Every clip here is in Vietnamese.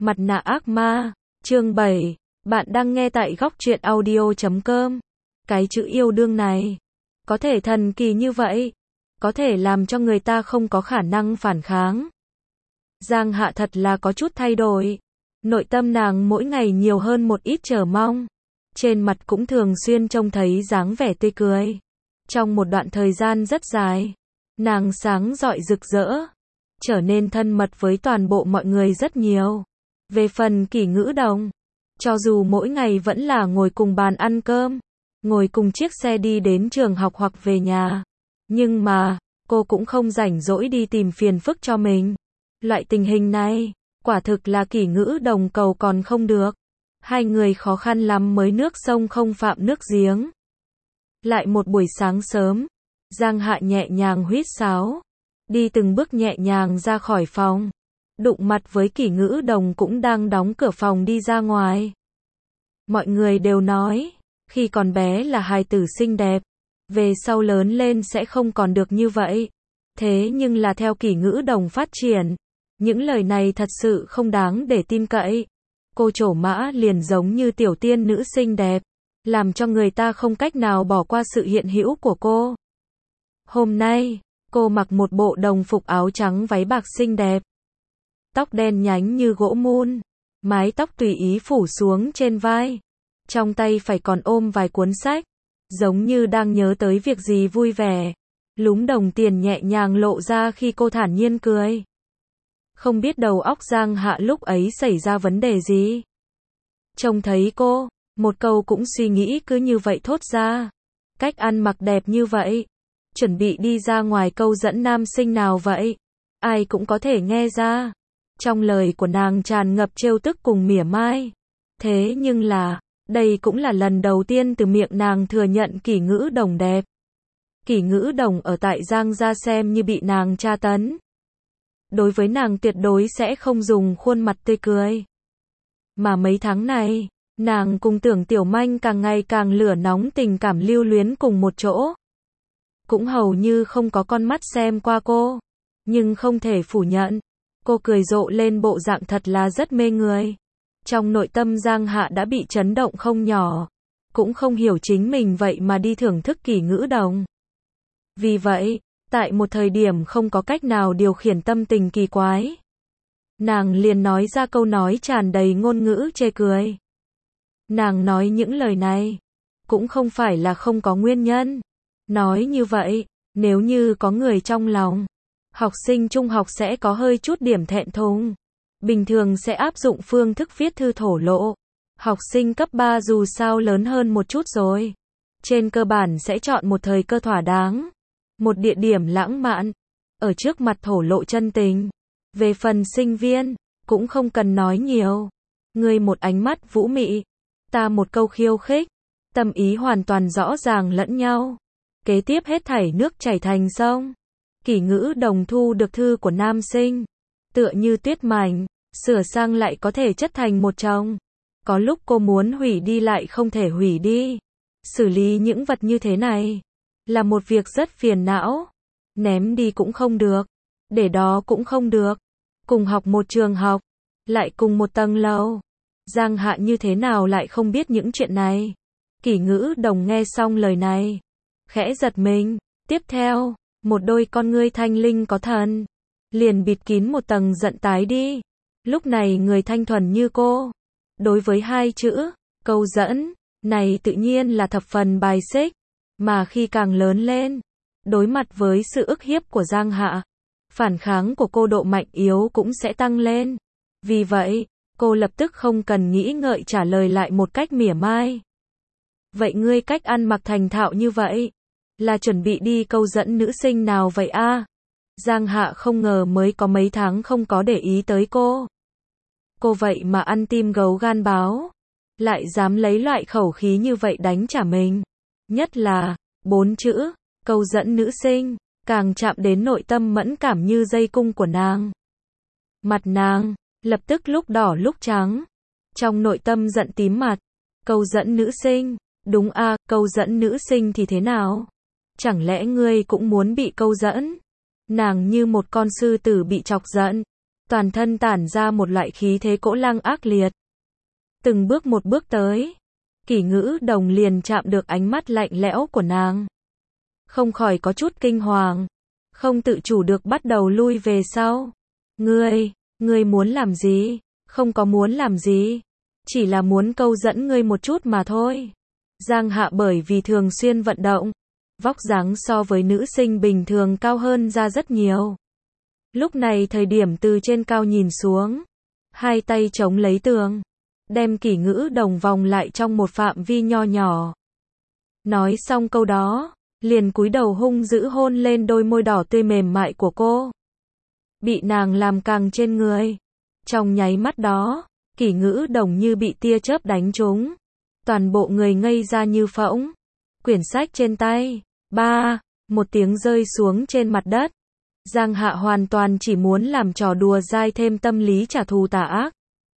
Mặt nạ ác ma, chương 7. Bạn đang nghe tại góc truyện audio.com. Cái chữ yêu đương này, có thể thần kỳ như vậy, có thể làm cho người ta không có khả năng phản kháng. Giang Hạ thật là có chút thay đổi. Nội tâm nàng mỗi ngày nhiều hơn một ít chờ mong. Trên mặt cũng thường xuyên trông thấy dáng vẻ tươi cười. Trong một đoạn thời gian rất dài, nàng sáng rọi rực rỡ, trở nên thân mật với toàn bộ mọi người rất nhiều. Về phần Kỷ Ngữ Đồng, cho dù mỗi ngày vẫn là ngồi cùng bàn ăn cơm, ngồi cùng chiếc xe đi đến trường học hoặc về nhà, nhưng mà, cô cũng không rảnh rỗi đi tìm phiền phức cho mình. Loại tình hình này, quả thực là Kỷ Ngữ Đồng cầu còn không được. Hai người khó khăn lắm mới nước sông không phạm nước giếng. Lại một buổi sáng sớm, Giang Hạ nhẹ nhàng huýt sáo, đi từng bước nhẹ nhàng ra khỏi phòng, đụng mặt với Kỷ Ngữ Đồng cũng đang đóng cửa phòng đi ra ngoài. Mọi người đều nói, khi còn bé là hài tử xinh đẹp, về sau lớn lên sẽ không còn được như vậy. Thế nhưng là theo Kỷ Ngữ Đồng phát triển, những lời này thật sự không đáng để tin cậy. Cô trổ mã liền giống như tiểu tiên nữ xinh đẹp, làm cho người ta không cách nào bỏ qua sự hiện hữu của cô. Hôm nay, cô mặc một bộ đồng phục áo trắng váy bạc xinh đẹp. Tóc đen nhánh như gỗ mun, mái tóc tùy ý phủ xuống trên vai. Trong tay phải còn ôm vài cuốn sách, giống như đang nhớ tới việc gì vui vẻ. Lúm đồng tiền nhẹ nhàng lộ ra khi cô thản nhiên cười. Không biết đầu óc Giang Hạ lúc ấy xảy ra vấn đề gì. Trông thấy cô, một câu cũng suy nghĩ cứ như vậy thốt ra. Cách ăn mặc đẹp như vậy, chuẩn bị đi ra ngoài câu dẫn nam sinh nào vậy? Ai cũng có thể nghe ra. Trong lời của nàng tràn ngập trêu tức cùng mỉa mai. Thế nhưng là, đây cũng là lần đầu tiên từ miệng nàng thừa nhận Kỷ Ngữ Đồng đẹp. Kỷ Ngữ Đồng ở tại Giang gia xem như bị nàng tra tấn. Đối với nàng tuyệt đối sẽ không dùng khuôn mặt tươi cười. Mà mấy tháng này, nàng cùng Tưởng Tiểu Manh càng ngày càng lửa nóng tình cảm lưu luyến cùng một chỗ. Cũng hầu như không có con mắt xem qua cô. Nhưng không thể phủ nhận, cô cười rộ lên bộ dạng thật là rất mê người. Trong nội tâm Giang Hạ đã bị chấn động không nhỏ. Cũng không hiểu chính mình vậy mà đi thưởng thức Kỷ Ngữ Đồng. Vì vậy, tại một thời điểm không có cách nào điều khiển tâm tình kỳ quái, nàng liền nói ra câu nói tràn đầy ngôn ngữ chê cười. Nàng nói những lời này, cũng không phải là không có nguyên nhân. Nói như vậy, nếu như có người trong lòng, học sinh trung học sẽ có hơi chút điểm thẹn thùng. Bình thường sẽ áp dụng phương thức viết thư thổ lộ. Học sinh cấp 3 dù sao lớn hơn một chút rồi. Trên cơ bản sẽ chọn một thời cơ thỏa đáng. Một địa điểm lãng mạn, ở trước mặt thổ lộ chân tình. Về phần sinh viên, cũng không cần nói nhiều. Ngươi một ánh mắt vũ mị, ta một câu khiêu khích, tâm ý hoàn toàn rõ ràng lẫn nhau. Kế tiếp hết thảy nước chảy thành sông. Kỷ Ngữ Đồng thu được thư của nam sinh, tựa như tuyết mảnh, sửa sang lại có thể chất thành một chồng. Có lúc cô muốn hủy đi lại không thể hủy đi. Xử lý những vật như thế này là một việc rất phiền não. Ném đi cũng không được, để đó cũng không được. Cùng học một trường học, lại cùng một tầng lầu. Giang Hạ như thế nào lại không biết những chuyện này. Kỷ Ngữ Đồng nghe xong lời này, khẽ giật mình. Tiếp theo, một đôi con ngươi thanh linh có thần, liền bịt kín một tầng giận tái đi. Lúc này người thanh thuần như cô, đối với hai chữ câu dẫn này tự nhiên là thập phần bài xích. Mà khi càng lớn lên, đối mặt với sự ức hiếp của Giang Hạ, phản kháng của cô độ mạnh yếu cũng sẽ tăng lên. Vì vậy, cô lập tức không cần nghĩ ngợi trả lời lại một cách mỉa mai. Vậy ngươi cách ăn mặc thành thạo như vậy, là chuẩn bị đi câu dẫn nữ sinh nào vậy a? Giang Hạ không ngờ mới có mấy tháng không có để ý tới cô. Cô vậy mà ăn tim gấu gan báo, lại dám lấy loại khẩu khí như vậy đánh trả mình. Nhất là, 4 chữ, câu dẫn nữ sinh, càng chạm đến nội tâm mẫn cảm như dây cung của nàng. Mặt nàng, lập tức lúc đỏ lúc trắng. Trong nội tâm giận tím mặt. Câu dẫn nữ sinh, đúng a, câu dẫn nữ sinh thì thế nào? Chẳng lẽ ngươi cũng muốn bị câu dẫn? Nàng như một con sư tử bị chọc giận. toàn thân tản ra một loại khí thế cỗ lăng ác liệt. Từng bước một bước tới, Kỷ Ngữ Đồng liền chạm được ánh mắt lạnh lẽo của nàng. Không khỏi có chút kinh hoàng, không tự chủ được bắt đầu lui về sau. Ngươi muốn làm gì? Không có muốn làm gì, chỉ là muốn câu dẫn ngươi một chút mà thôi. Giang Hạ bởi vì thường xuyên vận động, vóc dáng so với nữ sinh bình thường cao hơn ra rất nhiều. Lúc này thời điểm từ trên cao nhìn xuống, hai tay chống lấy tường, đem Kỷ Ngữ Đồng vòng lại trong một phạm vi nho nhỏ. Nói xong câu đó, liền cúi đầu hung dữ hôn lên đôi môi đỏ tươi mềm mại của cô. Bị nàng làm càng trên người. Trong nháy mắt đó, Kỷ Ngữ Đồng như bị tia chớp đánh trúng. Toàn bộ người ngây ra như phỗng. Quyển sách trên tay, một tiếng rơi xuống trên mặt đất. Giang Hạ hoàn toàn chỉ muốn làm trò đùa dai thêm tâm lý trả thù tà ác.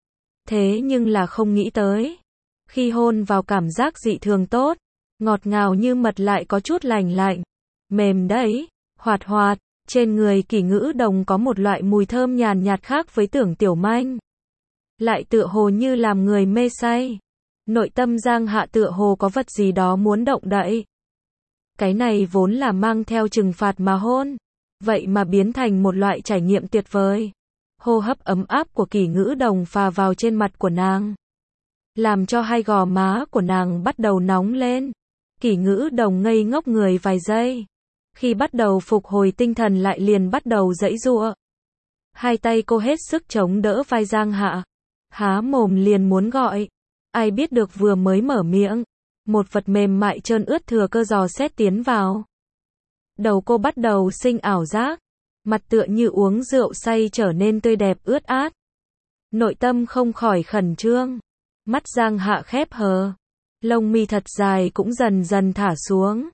Thế nhưng là không nghĩ tới. Khi hôn vào cảm giác dị thường tốt, ngọt ngào như mật lại có chút lành lạnh, mềm đấy, hoạt hoạt. Trên người Kỷ Ngữ Đồng có một loại mùi thơm nhàn nhạt khác với Tưởng Tiểu Manh. Lại tựa hồ như làm người mê say. Nội tâm Giang Hạ tựa hồ có vật gì đó muốn động đậy. Cái này vốn là mang theo trừng phạt mà hôn. Vậy mà biến thành một loại trải nghiệm tuyệt vời. Hô hấp ấm áp của Kỷ Ngữ Đồng phà vào trên mặt của nàng. Làm cho hai gò má của nàng bắt đầu nóng lên. Kỷ Ngữ Đồng ngây ngốc người vài giây. Khi bắt đầu phục hồi tinh thần lại liền bắt đầu giãy giụa. Hai tay cô hết sức chống đỡ vai Giang Hạ. Há mồm liền muốn gọi. Ai biết được vừa mới mở miệng. Một vật mềm mại trơn ướt thừa cơ dò xét tiến vào. Đầu cô bắt đầu sinh ảo giác. Mặt tựa như uống rượu say trở nên tươi đẹp ướt át. Nội tâm không khỏi khẩn trương. Mắt Giang Hạ khép hờ. Lông mi thật dài cũng dần dần thả xuống.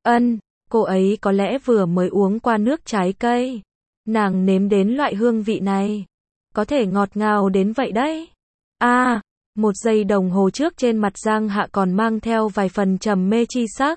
Cô ấy có lẽ vừa mới uống qua nước trái cây. Nàng nếm đến loại hương vị này. Có thể ngọt ngào đến vậy đấy. Một giây đồng hồ trước trên mặt Giang Hạ còn mang theo vài phần trầm mê chi sắc.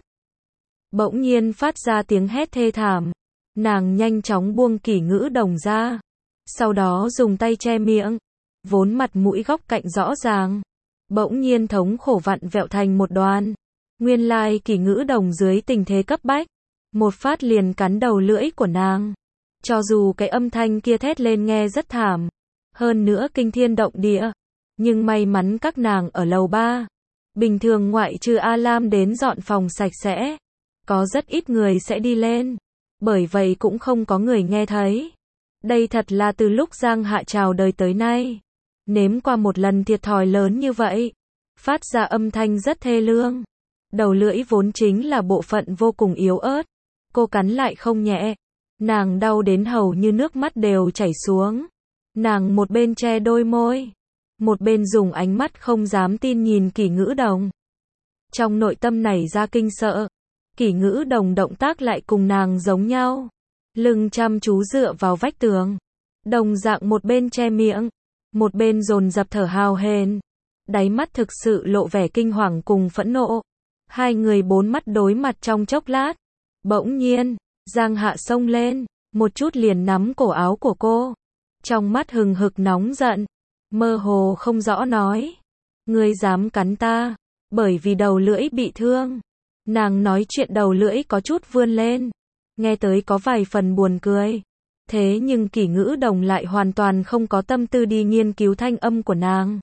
Bỗng nhiên phát ra tiếng hét thê thảm. Nàng nhanh chóng buông Kỷ Ngữ Đồng ra. Sau đó dùng tay che miệng. Vốn mặt mũi góc cạnh rõ ràng. Bỗng nhiên thống khổ vặn vẹo thành một đoàn. Nguyên lai Kỷ Ngữ Đồng dưới tình thế cấp bách. Một phát liền cắn đầu lưỡi của nàng. Cho dù cái âm thanh kia thét lên nghe rất thảm. Hơn nữa kinh thiên động địa. Nhưng may mắn các nàng ở lầu 3. Bình thường ngoại trừ A Lam đến dọn phòng sạch sẽ. Có rất ít người sẽ đi lên. Bởi vậy cũng không có người nghe thấy. Đây thật là từ lúc Giang Hạ chào đời tới nay. Nếm qua một lần thiệt thòi lớn như vậy. Phát ra âm thanh rất thê lương. Đầu lưỡi vốn chính là bộ phận vô cùng yếu ớt. Cô cắn lại không nhẹ. Nàng đau đến hầu như nước mắt đều chảy xuống. Nàng một bên che đôi môi. Một bên dùng ánh mắt không dám tin nhìn Kỷ Ngữ Đồng. Trong nội tâm nảy ra kinh sợ. Kỷ Ngữ Đồng động tác lại cùng nàng giống nhau. Lưng chăm chú dựa vào vách tường. Đồng dạng một bên che miệng. Một bên dồn dập thở hào hển. Đáy mắt thực sự lộ vẻ kinh hoàng cùng phẫn nộ. Hai người bốn mắt đối mặt trong chốc lát. Bỗng nhiên, Giang Hạ xông lên. Một chút liền nắm cổ áo của cô. Trong mắt hừng hực nóng giận. Mơ hồ không rõ nói. Ngươi dám cắn ta. Bởi vì đầu lưỡi bị thương. Nàng nói chuyện đầu lưỡi có chút vươn lên. Nghe tới có vài phần buồn cười. Thế nhưng Kỷ Ngữ Đồng lại hoàn toàn không có tâm tư đi nghiên cứu thanh âm của nàng.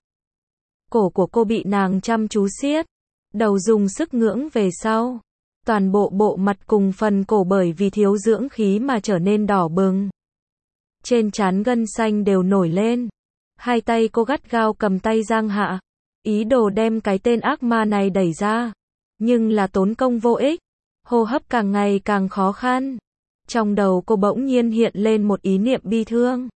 Cổ của cô bị nàng chăm chú siết. Đầu dùng sức ngưỡng về sau. Toàn bộ bộ mặt cùng phần cổ bởi vì thiếu dưỡng khí mà trở nên đỏ bừng. Trên trán gân xanh đều nổi lên. Hai tay cô gắt gao cầm tay Giang Hạ. Ý đồ đem cái tên ác ma này đẩy ra. Nhưng là tốn công vô ích. Hô hấp càng ngày càng khó khăn. Trong đầu cô bỗng nhiên hiện lên một ý niệm bi thương.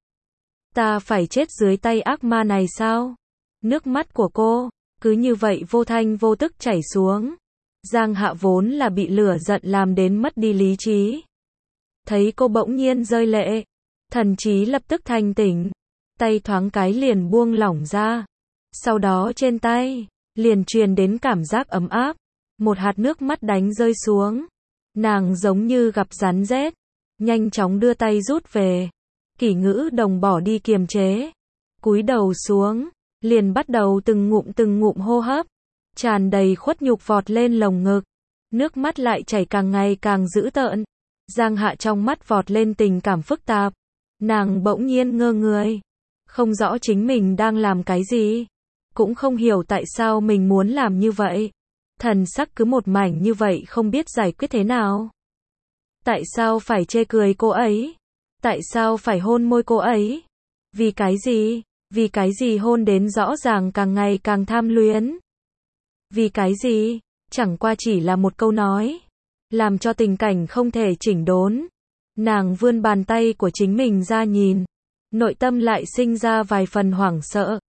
Ta phải chết dưới tay ác ma này sao? Nước mắt của cô cứ như vậy vô thanh vô tức chảy xuống. Giang Hạ vốn là bị lửa giận làm đến mất đi lý trí. Thấy cô bỗng nhiên rơi lệ. Thần trí lập tức thanh tỉnh. Tay thoáng cái liền buông lỏng ra. Sau đó trên tay liền truyền đến cảm giác ấm áp. Một hạt nước mắt đánh rơi xuống. Nàng giống như gặp rắn rết. Nhanh chóng đưa tay rút về. Kỷ Ngữ Đồng bỏ đi kiềm chế, cúi đầu xuống, liền bắt đầu từng ngụm hô hấp, tràn đầy khuất nhục vọt lên lồng ngực, nước mắt lại chảy càng ngày càng dữ tợn. Giang Hạ trong mắt vọt lên tình cảm phức tạp, nàng bỗng nhiên ngơ người, không rõ chính mình đang làm cái gì, cũng không hiểu tại sao mình muốn làm như vậy. Thần sắc cứ một mảnh như vậy không biết giải quyết thế nào. Tại sao phải chê cười cô ấy? Tại sao phải hôn môi cô ấy? Vì cái gì? Vì cái gì hôn đến rõ ràng càng ngày càng tham luyến? Vì cái gì? Chẳng qua chỉ là một câu nói, làm cho tình cảnh không thể chỉnh đốn. Nàng vươn bàn tay của chính mình ra nhìn, nội tâm lại sinh ra vài phần hoảng sợ.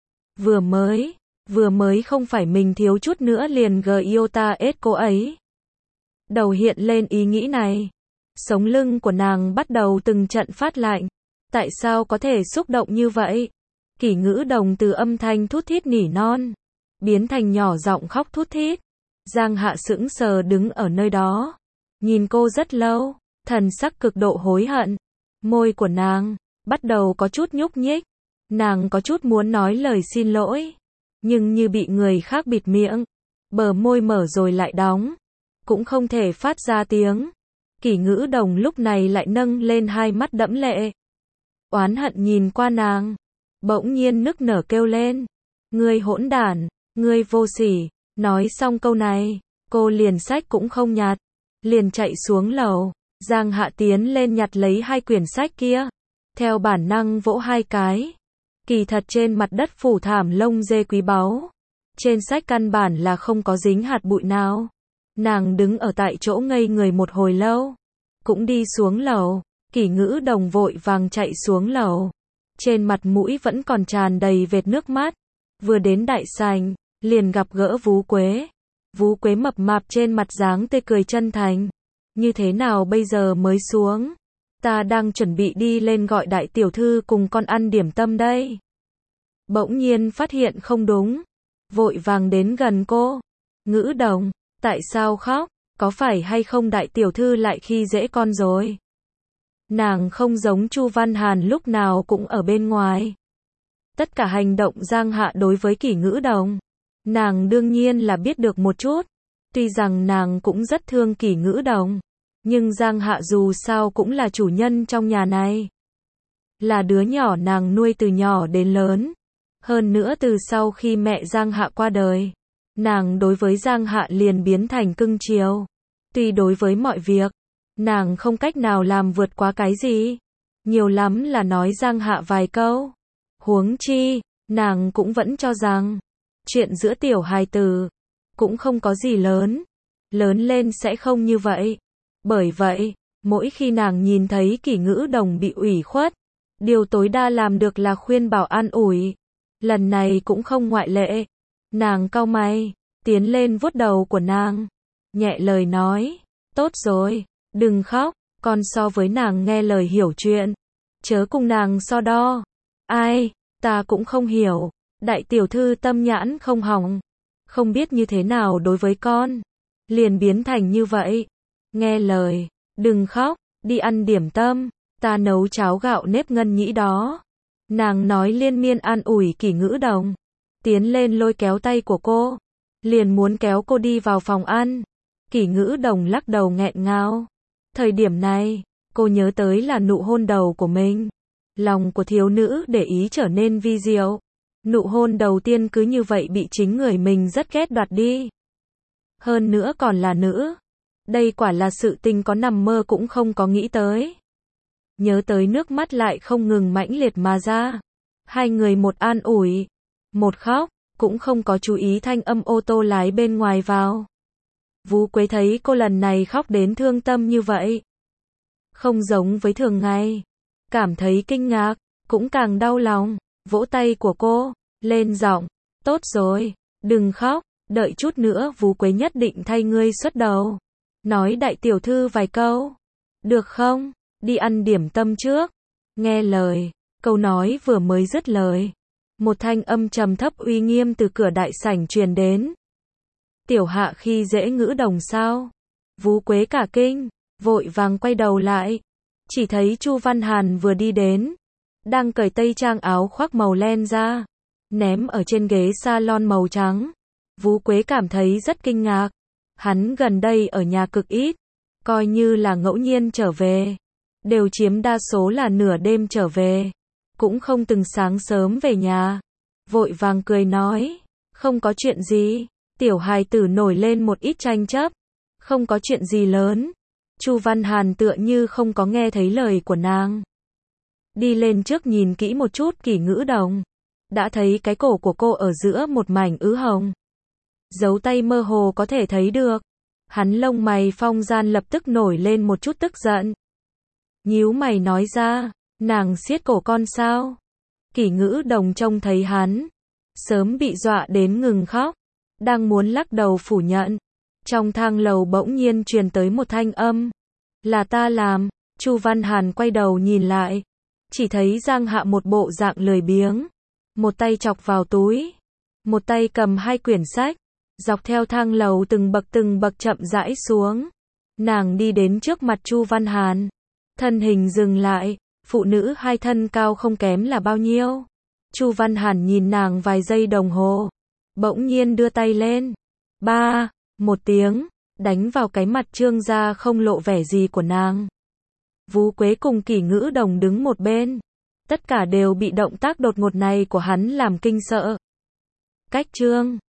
Vừa mới không phải mình thiếu chút nữa liền Giota cô ấy. Đầu hiện lên ý nghĩ này, sống lưng của nàng bắt đầu từng trận phát lạnh. Tại sao có thể xúc động như vậy? Kỷ Ngữ Đồng từ âm thanh thút thít nỉ non, biến thành nhỏ giọng khóc thút thít. Giang Hạ sững sờ đứng ở nơi đó, nhìn cô rất lâu, thần sắc cực độ hối hận. Môi của nàng bắt đầu có chút nhúc nhích, nàng có chút muốn nói lời xin lỗi, nhưng như bị người khác bịt miệng, bờ môi mở rồi lại đóng, cũng không thể phát ra tiếng. Kỷ Ngữ Đồng lúc này lại nâng lên hai mắt đẫm lệ, oán hận nhìn qua nàng, bỗng nhiên nức nở kêu lên, ngươi hỗn đản, ngươi vô sỉ. Nói xong câu này, cô liền sách cũng không nhặt, liền chạy xuống lầu. Giang Hạ tiến lên nhặt lấy hai quyển sách kia, theo bản năng vỗ hai cái. Kỳ thật trên mặt đất phủ thảm lông dê quý báu, trên sách căn bản là không có dính hạt bụi nào. Nàng đứng ở tại chỗ ngây người một hồi lâu, cũng đi xuống lầu. Kỷ Ngữ Đồng vội vàng chạy xuống lầu, trên mặt mũi vẫn còn tràn đầy vệt nước mắt. Vừa đến đại sảnh, liền gặp gỡ Vú Quế. Vú Quế mập mạp trên mặt dáng tươi cười chân thành. Như thế nào bây giờ mới xuống? Ta đang chuẩn bị đi lên gọi đại tiểu thư cùng con ăn điểm tâm đây. Bỗng nhiên phát hiện không đúng, vội vàng đến gần cô. Ngữ Đồng, tại sao khóc? Có phải hay không đại tiểu thư lại khi dễ con rồi? Nàng không giống Chu Văn Hàn lúc nào cũng ở bên ngoài. Tất cả hành động Giang Hạ đối với Kỷ Ngữ Đồng, nàng đương nhiên là biết được một chút. Tuy rằng nàng cũng rất thương Kỷ Ngữ Đồng, nhưng Giang Hạ dù sao cũng là chủ nhân trong nhà này. Là đứa nhỏ nàng nuôi từ nhỏ đến lớn. Hơn nữa từ sau khi mẹ Giang Hạ qua đời, nàng đối với Giang Hạ liền biến thành cưng chiều. Tuy đối với mọi việc, nàng không cách nào làm vượt quá cái gì, nhiều lắm là nói Giang Hạ vài câu. Huống chi, nàng cũng vẫn cho rằng, chuyện giữa tiểu hài tử cũng không có gì lớn, lớn lên sẽ không như vậy. Bởi vậy, mỗi khi nàng nhìn thấy Kỷ Ngữ Đồng bị ủy khuất, điều tối đa làm được là khuyên bảo an ủi. Lần này cũng không ngoại lệ. Nàng cau mày, tiến lên vuốt đầu của nàng, nhẹ lời nói, tốt rồi, đừng khóc, con so với nàng nghe lời hiểu chuyện, chớ cùng nàng so đo. Ai, ta cũng không hiểu, đại tiểu thư tâm nhãn không hỏng, không biết như thế nào đối với con, liền biến thành như vậy. Nghe lời, đừng khóc, đi ăn điểm tâm, ta nấu cháo gạo nếp ngân nhĩ đó. Nàng nói liên miên an ủi Kỷ Ngữ Đồng, tiến lên lôi kéo tay của cô, liền muốn kéo cô đi vào phòng ăn. Kỷ Ngữ Đồng lắc đầu nghẹn ngào. Thời điểm này, cô nhớ tới là nụ hôn đầu của mình. Lòng của thiếu nữ để ý trở nên vi diệu. Nụ hôn đầu tiên cứ như vậy bị chính người mình rất ghét đoạt đi. Hơn nữa còn là nữ. Đây quả là sự tình có nằm mơ cũng không có nghĩ tới. Nhớ tới nước mắt lại không ngừng mãnh liệt mà ra. Hai người một an ủi, một khóc, cũng không có chú ý thanh âm ô tô lái bên ngoài vào. Vú Quế thấy cô lần này khóc đến thương tâm như vậy, không giống với thường ngày, cảm thấy kinh ngạc, cũng càng đau lòng, vỗ tay của cô, lên giọng, tốt rồi, đừng khóc, đợi chút nữa Vú Quế nhất định thay ngươi xuất đầu, nói đại tiểu thư vài câu, được không, đi ăn điểm tâm trước, nghe lời, câu nói vừa mới dứt lời, một thanh âm trầm thấp uy nghiêm từ cửa đại sảnh truyền đến. Tiểu Hạ khi dễ Ngữ Đồng sao? Vú Quế cả kinh, vội vàng quay đầu lại, chỉ thấy Chu Văn Hàn vừa đi đến, đang cởi tây trang áo khoác màu len ra, ném ở trên ghế salon màu trắng. Vú Quế cảm thấy rất kinh ngạc. Hắn gần đây ở nhà cực ít, coi như là ngẫu nhiên trở về, đều chiếm đa số là nửa đêm trở về, cũng không từng sáng sớm về nhà. Vội vàng cười nói, không có chuyện gì. Tiểu hài tử nổi lên một ít tranh chấp, không có chuyện gì lớn. Chu Văn Hàn tựa như không có nghe thấy lời của nàng. Đi lên trước nhìn kỹ một chút Kỷ Ngữ Đồng, đã thấy cái cổ của cô ở giữa một mảnh ứ hồng. Dấu tay mơ hồ có thể thấy được. Hắn lông mày phong gian lập tức nổi lên một chút tức giận. Nhíu mày nói ra, nàng siết cổ con sao? Kỷ Ngữ Đồng trông thấy hắn, sớm bị dọa đến ngừng khóc, đang muốn lắc đầu phủ nhận. Trong thang lầu bỗng nhiên truyền tới một thanh âm. Là ta làm. Chu Văn Hàn quay đầu nhìn lại, chỉ thấy Giang Hạ một bộ dạng lười biếng, một tay chọc vào túi, một tay cầm hai quyển sách, dọc theo thang lầu từng bậc chậm rãi xuống. Nàng đi đến trước mặt Chu Văn Hàn, thân hình dừng lại, phụ nữ hai thân cao không kém là bao nhiêu. Chu Văn Hàn nhìn nàng vài giây đồng hồ, bỗng nhiên đưa tay lên. Ba, một tiếng, đánh vào cái mặt trương gia không lộ vẻ gì của nàng. Vú Quế cùng Kỷ Ngữ Đồng đứng một bên, tất cả đều bị động tác đột ngột này của hắn làm kinh sợ. Cách trương